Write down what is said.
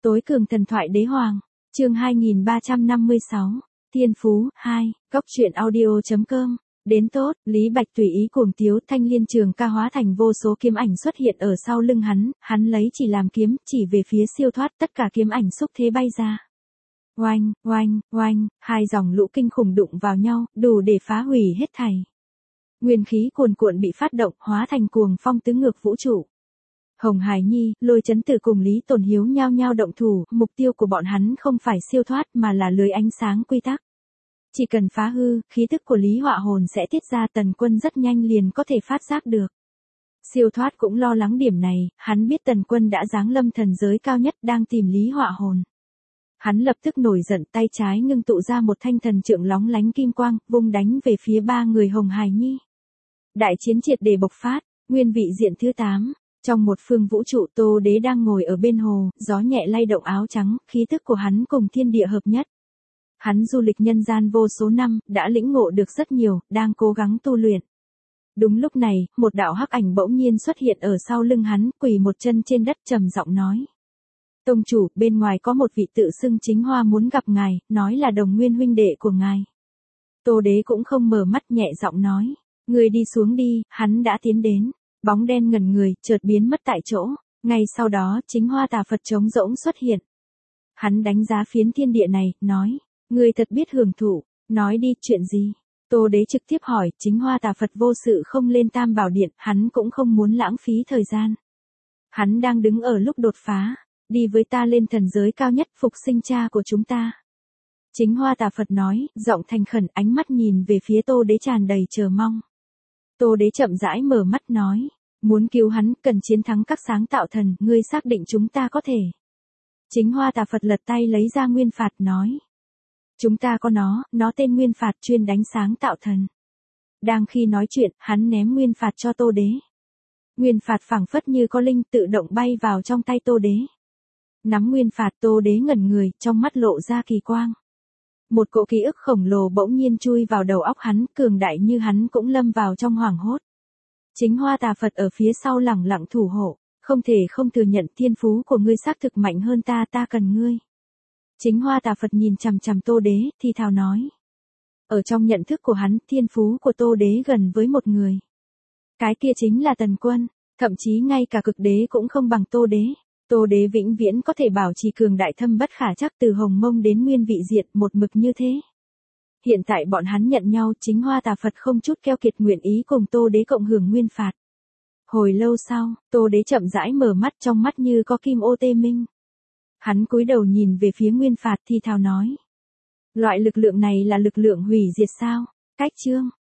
Tối cường thần thoại đế hoàng, chương 2356, Thiên Phú, 2, Góc truyện audio.com. Đến tốt, Lý Bạch tùy ý cuồng tiếu, thanh liên trường ca hóa thành vô số kiếm ảnh xuất hiện ở sau lưng hắn lấy chỉ làm kiếm, chỉ về phía siêu thoát, tất cả kiếm ảnh xúc thế bay ra. Oanh, oanh, oanh, hai dòng lũ kinh khủng đụng vào nhau, đủ để phá hủy hết thảy. Nguyên khí cuồn cuộn bị phát động, hóa thành cuồng phong tứ ngược vũ trụ. Hồng Hải Nhi, Lôi Chấn Tử cùng Lý Tồn Hiếu nhao nhao động thủ, mục tiêu của bọn hắn không phải siêu thoát mà là lưới ánh sáng quy tắc. Chỉ cần phá hư, khí tức của Lý Họa Hồn sẽ tiết ra, Tần Quân rất nhanh liền có thể phát giác được. Siêu thoát cũng lo lắng điểm này, hắn biết Tần Quân đã giáng lâm thần giới cao nhất đang tìm Lý Họa Hồn. Hắn lập tức nổi giận, tay trái ngưng tụ ra một thanh thần trượng lóng lánh kim quang, vung đánh về phía ba người Hồng Hải Nhi. Đại chiến triệt để bộc phát, nguyên vị diện thứ 8. Trong một phương vũ trụ, Tô Đế đang ngồi ở bên hồ, gió nhẹ lay động áo trắng, khí tức của hắn cùng thiên địa hợp nhất. Hắn du lịch nhân gian vô số năm, đã lĩnh ngộ được rất nhiều, đang cố gắng tu luyện. Đúng lúc này, một đạo hắc ảnh bỗng nhiên xuất hiện ở sau lưng hắn, quỳ một chân trên đất trầm giọng nói. Tông chủ, bên ngoài có một vị tự xưng Chính Hoa muốn gặp ngài, nói là đồng nguyên huynh đệ của ngài. Tô Đế cũng không mở mắt, nhẹ giọng nói. Người đi xuống đi, hắn đã tiến đến. Bóng đen ngẩn người, chợt biến mất tại chỗ. Ngay sau đó, Chính Hoa Tà Phật trống rỗng xuất hiện. Hắn đánh giá phiến thiên địa này, nói. Người thật biết hưởng thụ, nói đi, chuyện gì? Tô Đế trực tiếp hỏi, Chính Hoa Tà Phật vô sự không lên Tam Bảo Điện, hắn cũng không muốn lãng phí thời gian. Hắn đang đứng ở lúc đột phá, đi với ta lên thần giới cao nhất, phục sinh cha của chúng ta. Chính Hoa Tà Phật nói, giọng thành khẩn, ánh mắt nhìn về phía Tô Đế tràn đầy chờ mong. Tô Đế chậm rãi mở mắt nói, muốn cứu hắn, cần chiến thắng các sáng tạo thần, ngươi xác định chúng ta có thể. Chính Hoa Tà Phật lật tay lấy ra nguyên phạt nói. Chúng ta có nó tên nguyên phạt, chuyên đánh sáng tạo thần. Đang khi nói chuyện, hắn ném nguyên phạt cho Tô Đế. Nguyên phạt phảng phất như có linh, tự động bay vào trong tay Tô Đế. Nắm nguyên phạt, Tô Đế ngẩn người, trong mắt lộ ra kỳ quang. Một cỗ ký ức khổng lồ bỗng nhiên chui vào đầu óc hắn, cường đại như hắn cũng lâm vào trong hoảng hốt. Chính Hoa Tà Phật ở phía sau lẳng lặng thủ hộ, không thể không thừa nhận thiên phú của ngươi xác thực mạnh hơn ta cần ngươi. Chính Hoa Tà Phật nhìn chằm chằm Tô Đế, thì thào nói. Ở trong nhận thức của hắn, thiên phú của Tô Đế gần với một người. Cái kia chính là Tần Quân, thậm chí ngay cả cực đế cũng không bằng Tô Đế. Tô Đế vĩnh viễn có thể bảo trì cường đại thâm bất khả trắc từ Hồng Mông đến nguyên vị diện, một mực như thế. Hiện tại bọn hắn nhận nhau, Chính Hoa Tà Phật không chút keo kiệt nguyện ý cùng Tô Đế cộng hưởng nguyên phạt. Hồi lâu sau, Tô Đế chậm rãi mở mắt, trong mắt như có kim ô tê minh. Hắn cúi đầu nhìn về phía nguyên phạt, thì thào nói. Loại lực lượng này là lực lượng hủy diệt sao? Cách chương.